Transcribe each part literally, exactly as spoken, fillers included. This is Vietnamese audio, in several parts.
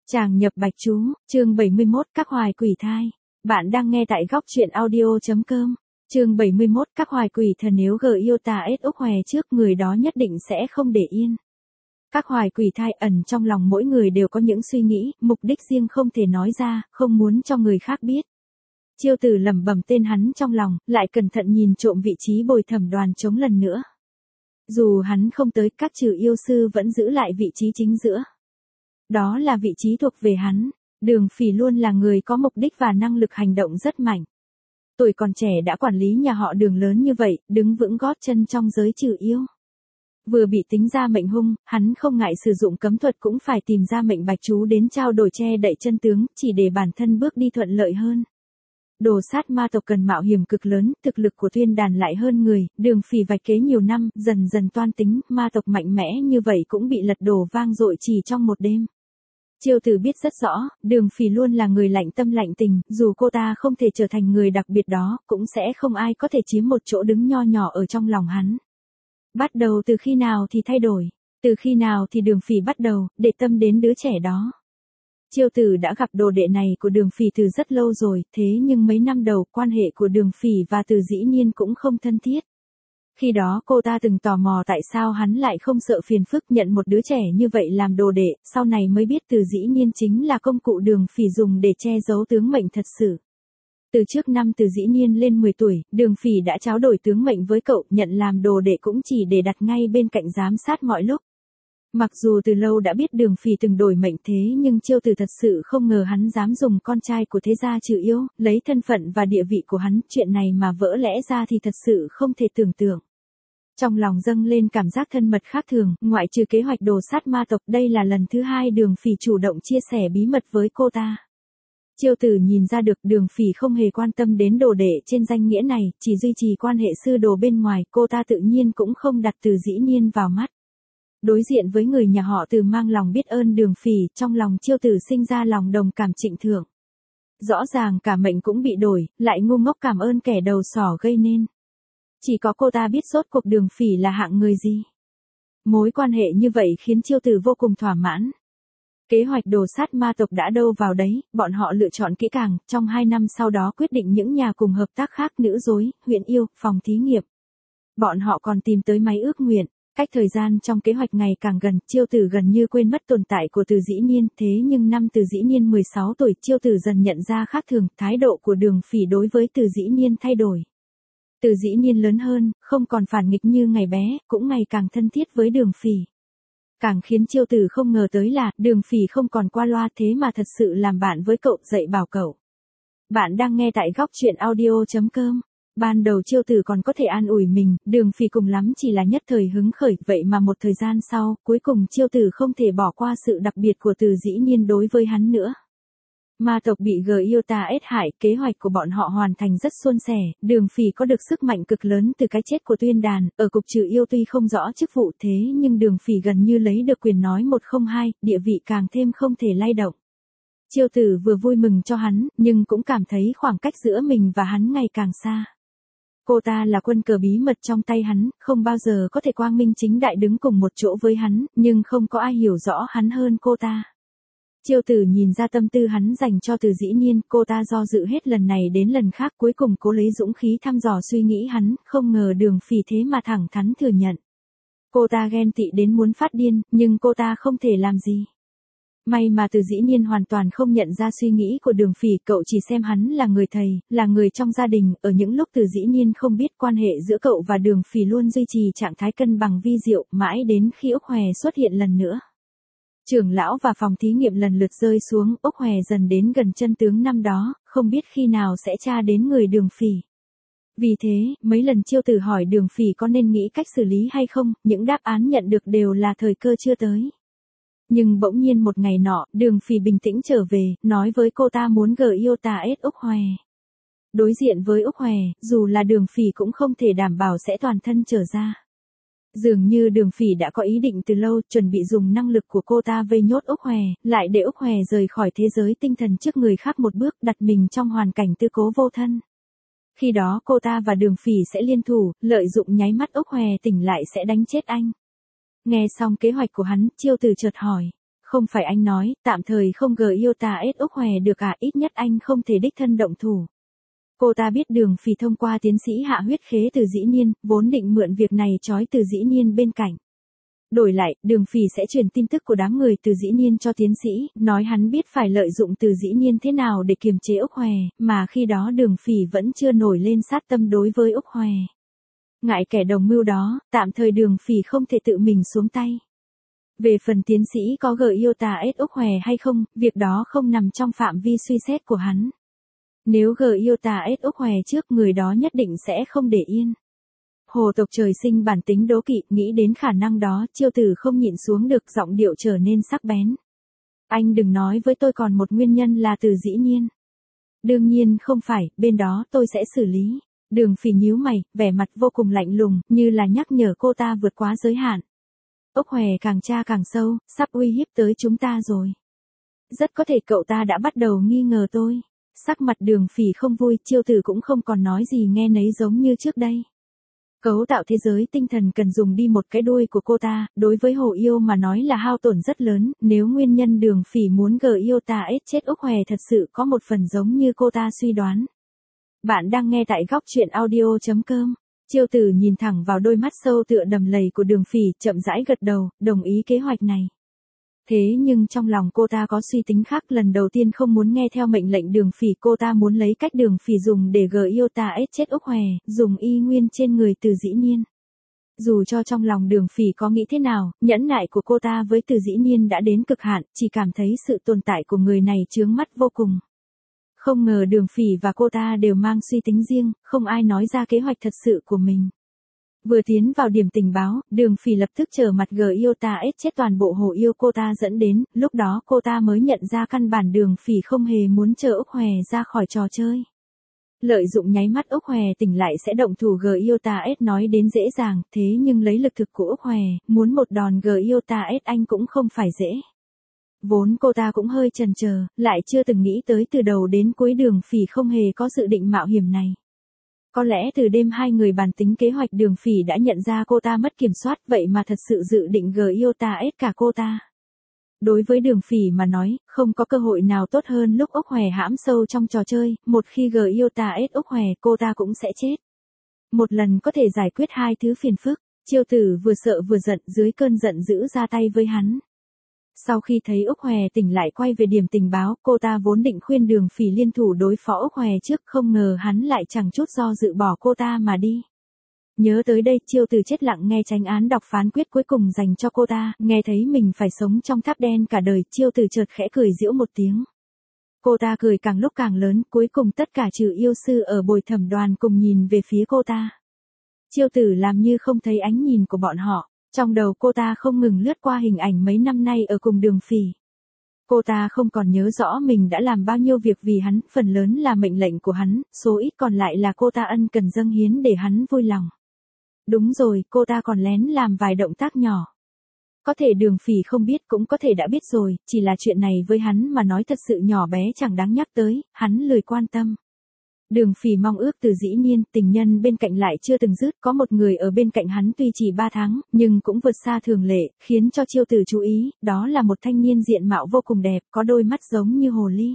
Tràng nhập bạch chú, chương bảy mươi mốt các hoài quỷ thai. Bạn đang nghe tại góc truyện audio.com. Chương bảy mươi mốt các hoài quỷ thần nếu gờ yêu tà ết úc hòe trước người đó nhất định sẽ không để yên. Các hoài quỷ thai ẩn trong lòng mỗi người đều có những suy nghĩ, mục đích riêng không thể nói ra, không muốn cho người khác biết. Chiêu Tử lẩm bẩm tên hắn trong lòng, lại cẩn thận nhìn trộm vị trí bồi thẩm đoàn trống lần nữa. Dù hắn không tới, các trừ yêu sư vẫn giữ lại vị trí chính giữa. Đó là vị trí thuộc về hắn. Đường Phỉ luôn là người có mục đích và năng lực hành động rất mạnh. Tuổi còn trẻ đã quản lý nhà họ Đường lớn như vậy, đứng vững gót chân trong giới trừ yêu. Vừa bị tính ra mệnh hung, hắn không ngại sử dụng cấm thuật cũng phải tìm ra mệnh bạch chú đến trao đổi che đậy chân tướng, chỉ để bản thân bước đi thuận lợi hơn. Đồ sát ma tộc cần mạo hiểm cực lớn, thực lực của Tuyên Đàn lại hơn người, Đường Phỉ vạch kế nhiều năm, dần dần toan tính, ma tộc mạnh mẽ như vậy cũng bị lật đổ vang dội chỉ trong một đêm. Chiêu Tử biết rất rõ, Đường Phỉ luôn là người lạnh tâm lạnh tình, dù cô ta không thể trở thành người đặc biệt đó, cũng sẽ không ai có thể chiếm một chỗ đứng nho nhỏ ở trong lòng hắn. Bắt đầu từ khi nào thì thay đổi, từ khi nào thì Đường Phỉ bắt đầu, để tâm đến đứa trẻ đó. Chiêu Tử đã gặp đồ đệ này của Đường Phỉ từ rất lâu rồi, thế nhưng mấy năm đầu, quan hệ của Đường Phỉ và Từ Dĩ Nhiên cũng không thân thiết. Khi đó cô ta từng tò mò tại sao hắn lại không sợ phiền phức nhận một đứa trẻ như vậy làm đồ đệ, sau này mới biết Từ Dĩ Nhiên chính là công cụ Đường Phỉ dùng để che giấu tướng mệnh thật sự. Từ trước năm Từ Dĩ Nhiên lên mười tuổi, Đường Phỉ đã trao đổi tướng mệnh với cậu, nhận làm đồ đệ cũng chỉ để đặt ngay bên cạnh giám sát mọi lúc. Mặc dù từ lâu đã biết Đường Phỉ từng đổi mệnh thế nhưng Chiêu Tử thật sự không ngờ hắn dám dùng con trai của thế gia trừ yêu, lấy thân phận và địa vị của hắn, chuyện này mà vỡ lẽ ra thì thật sự không thể tưởng tượng. Trong lòng dâng lên cảm giác thân mật khác thường, ngoại trừ kế hoạch đồ sát ma tộc, đây là lần thứ hai Đường Phỉ chủ động chia sẻ bí mật với cô ta. Chiêu Tử nhìn ra được Đường Phỉ không hề quan tâm đến đồ đệ trên danh nghĩa này, chỉ duy trì quan hệ sư đồ bên ngoài, cô ta tự nhiên cũng không đặt Từ Dĩ Nhiên vào mắt. Đối diện với người nhà họ Từ mang lòng biết ơn Đường Phỉ, trong lòng Chiêu Tử sinh ra lòng đồng cảm trịnh thượng. Rõ ràng cả mệnh cũng bị đổi, lại ngu ngốc cảm ơn kẻ đầu sỏ gây nên. Chỉ có cô ta biết rốt cuộc Đường Phỉ là hạng người gì. Mối quan hệ như vậy khiến Chiêu Tử vô cùng thỏa mãn. Kế hoạch đồ sát ma tộc đã đâu vào đấy, bọn họ lựa chọn kỹ càng, trong hai năm sau đó quyết định những nhà cùng hợp tác khác, nữ dối, huyện yêu, phòng thí nghiệm. Bọn họ còn tìm tới máy ước nguyện. Cách thời gian trong kế hoạch ngày càng gần, Chiêu Tử gần như quên mất tồn tại của Từ Dĩ Nhiên, thế nhưng năm Từ Dĩ Nhiên mười sáu tuổi, Chiêu Tử dần nhận ra khác thường, thái độ của Đường Phỉ đối với Từ Dĩ Nhiên thay đổi. Từ Dĩ Nhiên lớn hơn, không còn phản nghịch như ngày bé, cũng ngày càng thân thiết với Đường Phỉ. Càng khiến Chiêu Tử không ngờ tới là, Đường Phỉ không còn qua loa thế mà thật sự làm bạn với cậu, dạy bảo cậu. Bạn đang nghe tại góc truyện audio.com. Ban đầu Chiêu Tử còn có thể an ủi mình, Đường Phỉ cùng lắm chỉ là nhất thời hứng khởi, vậy mà một thời gian sau, cuối cùng Chiêu Tử không thể bỏ qua sự đặc biệt của Từ Dĩ Nhiên đối với hắn nữa. Ma tộc bị G yêu tà ết hại, kế hoạch của bọn họ hoàn thành rất suôn sẻ, Đường Phỉ có được sức mạnh cực lớn từ cái chết của Tuyên Đàn, ở cục trừ yêu tuy không rõ chức vụ thế nhưng Đường Phỉ gần như lấy được quyền nói một không hai, địa vị càng thêm không thể lay động. Chiêu Tử vừa vui mừng cho hắn, nhưng cũng cảm thấy khoảng cách giữa mình và hắn ngày càng xa. Cô ta là quân cờ bí mật trong tay hắn, không bao giờ có thể quang minh chính đại đứng cùng một chỗ với hắn, nhưng không có ai hiểu rõ hắn hơn cô ta. Chiêu Tử nhìn ra tâm tư hắn dành cho Từ Dĩ Nhiên, cô ta do dự hết lần này đến lần khác, cuối cùng cố lấy dũng khí thăm dò suy nghĩ hắn, không ngờ Đường Phỉ thế mà thẳng thắn thừa nhận. Cô ta ghen tị đến muốn phát điên, nhưng cô ta không thể làm gì. May mà Từ Dĩ Nhiên hoàn toàn không nhận ra suy nghĩ của Đường Phỉ, cậu chỉ xem hắn là người thầy, là người trong gia đình, ở những lúc Từ Dĩ Nhiên không biết, quan hệ giữa cậu và Đường Phỉ luôn duy trì trạng thái cân bằng vi diệu, mãi đến khi Úc Hòe xuất hiện lần nữa. Trưởng lão và phòng thí nghiệm lần lượt rơi xuống, Úc Hòe dần đến gần chân tướng năm đó, không biết khi nào sẽ tra đến người Đường Phỉ. Vì thế, mấy lần Chiêu Tử hỏi Đường Phỉ có nên nghĩ cách xử lý hay không, những đáp án nhận được đều là thời cơ chưa tới. Nhưng bỗng nhiên một ngày nọ, Đường Phỉ bình tĩnh trở về, nói với cô ta muốn gờ yêu tà ết Úc Hòe. Đối diện với Úc Hòe, dù là Đường Phỉ cũng không thể đảm bảo sẽ toàn thân trở ra. Dường như Đường Phỉ đã có ý định từ lâu, chuẩn bị dùng năng lực của cô ta vây nhốt Úc Hòe, lại để Úc Hòe rời khỏi thế giới tinh thần trước người khác một bước, đặt mình trong hoàn cảnh tư cố vô thân. Khi đó cô ta và Đường Phỉ sẽ liên thủ, lợi dụng nháy mắt Úc Hòe tỉnh lại sẽ đánh chết anh. Nghe xong kế hoạch của hắn, Chiêu Tử chợt hỏi, Không phải anh nói, tạm thời không gờ yêu ta ết Úc Hòe được à, ít nhất anh không thể đích thân động thủ. Cô ta biết Đường Phỉ thông qua tiến sĩ hạ huyết khế từ Dĩ Nhiên, vốn định mượn việc này trói từ Dĩ Nhiên bên cạnh. Đổi lại, Đường Phỉ sẽ truyền tin tức của đám người từ Dĩ Nhiên cho tiến sĩ, nói hắn biết phải lợi dụng từ Dĩ Nhiên thế nào để kiềm chế Úc Hòe, mà khi đó Đường Phỉ vẫn chưa nổi lên sát tâm đối với Úc Hòe. Ngại kẻ đồng mưu đó, tạm thời Đường Phỉ không thể tự mình xuống tay. Về phần tiến sĩ có gờ yêu ta ết Úc Hòe hay không, việc đó không nằm trong phạm vi suy xét của hắn. Nếu gờ yêu ta ết Úc Hòe trước, người đó nhất định sẽ không để yên. Hồ tộc trời sinh bản tính đố kỵ, nghĩ đến khả năng đó, Chiêu Tử không nhịn xuống được, giọng điệu trở nên sắc bén. Anh đừng nói với tôi còn một nguyên nhân là từ Dĩ Nhiên. Đương nhiên không phải, bên đó tôi sẽ xử lý. Đường Phỉ nhíu mày, vẻ mặt vô cùng lạnh lùng, như là nhắc nhở cô ta vượt quá giới hạn. Úc Hòe càng tra càng sâu, sắp uy hiếp tới chúng ta rồi. Rất có thể cậu ta đã bắt đầu nghi ngờ tôi. Sắc mặt Đường Phỉ không vui, Chiêu Tử cũng không còn nói gì nghe nấy giống như trước đây. Cấu tạo thế giới tinh thần cần dùng đi một cái đuôi của cô ta, đối với Hồ Yêu mà nói là hao tổn rất lớn, nếu nguyên nhân Đường Phỉ muốn gờ yêu ta ết chết Úc Hòe thật sự có một phần giống như cô ta suy đoán. Bạn đang nghe tại góc truyện audio chấm com. Chiêu Tử nhìn thẳng vào đôi mắt sâu tựa đầm lầy của Đường Phỉ, chậm rãi gật đầu, đồng ý kế hoạch này. Thế nhưng trong lòng cô ta có suy tính khác, lần đầu tiên không muốn nghe theo mệnh lệnh Đường Phỉ, cô ta muốn lấy cách Đường Phỉ dùng để gờ yêu ta ết chết Úc Hòe, dùng y nguyên trên người từ Dĩ Nhiên. Dù cho trong lòng Đường Phỉ có nghĩ thế nào, nhẫn nại của cô ta với từ Dĩ Nhiên đã đến cực hạn, chỉ cảm thấy sự tồn tại của người này chướng mắt vô cùng. Không ngờ Đường Phỉ và cô ta đều mang suy tính riêng, không ai nói ra kế hoạch thật sự của mình. Vừa tiến vào điểm tình báo, Đường Phỉ lập tức trở mặt gờ yêu ta ết chết toàn bộ Hồ Yêu cô ta dẫn đến, lúc đó cô ta mới nhận ra căn bản Đường Phỉ không hề muốn chờ Úc Hòe ra khỏi trò chơi. Lợi dụng nháy mắt Úc Hòe tỉnh lại sẽ động thủ gờ yêu ta ết nói đến dễ dàng, thế nhưng lấy lực thực của Úc Hòe, muốn một đòn gờ yêu ta ết anh cũng không phải dễ. Vốn cô ta cũng hơi chần chờ, lại chưa từng nghĩ tới từ đầu đến cuối Đường Phỉ không hề có dự định mạo hiểm này. Có lẽ từ đêm hai người bàn tính kế hoạch, Đường Phỉ đã nhận ra cô ta mất kiểm soát, vậy mà thật sự dự định gờ yêu ta ết cả cô ta. Đối với Đường Phỉ mà nói, không có cơ hội nào tốt hơn lúc Úc Hòe hãm sâu trong trò chơi, một khi gờ yêu ta ết Úc Hòe, cô ta cũng sẽ chết. Một lần có thể giải quyết hai thứ phiền phức, Chiêu Tử vừa sợ vừa giận, dưới cơn giận dữ ra tay với hắn. Sau khi thấy Úc Hòe tỉnh lại quay về điểm tình báo, cô ta vốn định khuyên Đường Phỉ liên thủ đối phó Úc Hòe trước, không ngờ hắn lại chẳng chút do dự bỏ cô ta mà đi. Nhớ tới đây, Chiêu Tử chết lặng nghe chánh án đọc phán quyết cuối cùng dành cho cô ta, nghe thấy mình phải sống trong tháp đen cả đời, Chiêu Tử chợt khẽ cười giễu một tiếng. Cô ta cười càng lúc càng lớn, cuối cùng tất cả trừ yêu sư ở bồi thẩm đoàn cùng nhìn về phía cô ta. Chiêu Tử làm như không thấy ánh nhìn của bọn họ. Trong đầu cô ta không ngừng lướt qua hình ảnh mấy năm nay ở cùng Đường Phỉ. Cô ta không còn nhớ rõ mình đã làm bao nhiêu việc vì hắn, phần lớn là mệnh lệnh của hắn, số ít còn lại là cô ta ân cần dâng hiến để hắn vui lòng. Đúng rồi, cô ta còn lén làm vài động tác nhỏ. Có thể Đường Phỉ không biết, cũng có thể đã biết rồi, chỉ là chuyện này với hắn mà nói thật sự nhỏ bé chẳng đáng nhắc tới, hắn lười quan tâm. Đường Phỉ mong ước từ Dĩ Nhiên, tình nhân bên cạnh lại chưa từng dứt, có một người ở bên cạnh hắn tuy chỉ ba tháng, nhưng cũng vượt xa thường lệ, khiến cho Chiêu Tử chú ý, đó là một thanh niên diện mạo vô cùng đẹp, có đôi mắt giống như hồ ly.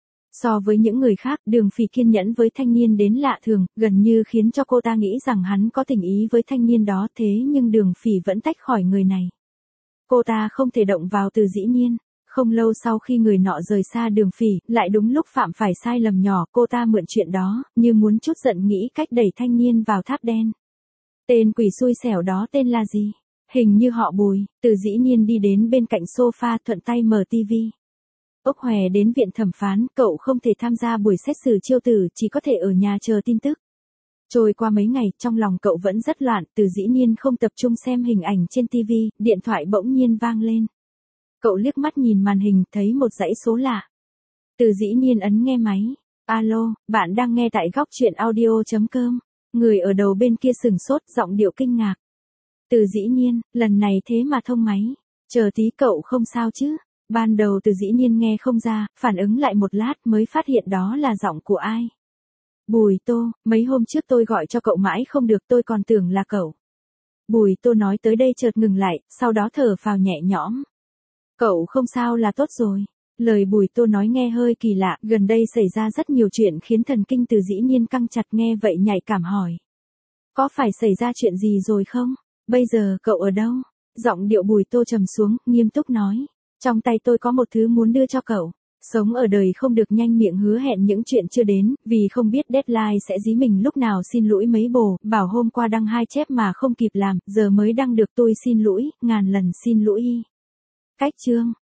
So với những người khác, Đường Phỉ kiên nhẫn với thanh niên đến lạ thường, gần như khiến cho cô ta nghĩ rằng hắn có tình ý với thanh niên đó, thế nhưng Đường Phỉ vẫn tách khỏi người này. Cô ta không thể động vào từ Dĩ Nhiên. Không lâu sau khi người nọ rời xa Đường Phỉ, lại đúng lúc phạm phải sai lầm nhỏ, cô ta mượn chuyện đó, như muốn chút giận nghĩ cách đẩy thanh niên vào tháp đen. Tên quỷ xui xẻo đó tên là gì? Hình như họ Bùi. Từ Dĩ Nhiên đi đến bên cạnh sofa, thuận tay mở tivi. Úc Hòe đến viện thẩm phán, cậu không thể tham gia buổi xét xử Chiêu Tử, chỉ có thể ở nhà chờ tin tức. Trôi qua mấy ngày, trong lòng cậu vẫn rất loạn, Từ Dĩ Nhiên không tập trung xem hình ảnh trên tivi, điện thoại bỗng nhiên vang lên. Cậu liếc mắt nhìn màn hình, thấy một dãy số lạ. Từ Dĩ Nhiên ấn nghe máy. Alo, bạn đang nghe tại góc truyện audio chấm com. Người ở đầu bên kia sừng sốt, giọng điệu kinh ngạc. Từ Dĩ Nhiên, lần này thế mà thông máy. Chờ tí, cậu không sao chứ? Ban đầu Từ Dĩ Nhiên nghe không ra, phản ứng lại một lát mới phát hiện đó là giọng của ai. Bùi Tô, mấy hôm trước tôi gọi cho cậu mãi không được, tôi còn tưởng là cậu. Bùi Tô nói tới đây chợt ngừng lại, sau đó thở phào nhẹ nhõm. Cậu không sao là tốt rồi. Lời Bùi Tô nói nghe hơi kỳ lạ, gần đây xảy ra rất nhiều chuyện khiến thần kinh Từ Dĩ Nhiên căng chặt, nghe vậy nhạy cảm hỏi. Có phải xảy ra chuyện gì rồi không? Bây giờ cậu ở đâu? Giọng điệu Bùi Tô trầm xuống, nghiêm túc nói. Trong tay tôi có một thứ muốn đưa cho cậu. Sống ở đời không được nhanh miệng hứa hẹn những chuyện chưa đến, vì không biết deadline sẽ dí mình lúc nào. Xin lỗi mấy bồ, bảo hôm qua đăng hai chép mà không kịp làm, giờ mới đăng được, tôi xin lỗi, ngàn lần xin lỗi. Cách chương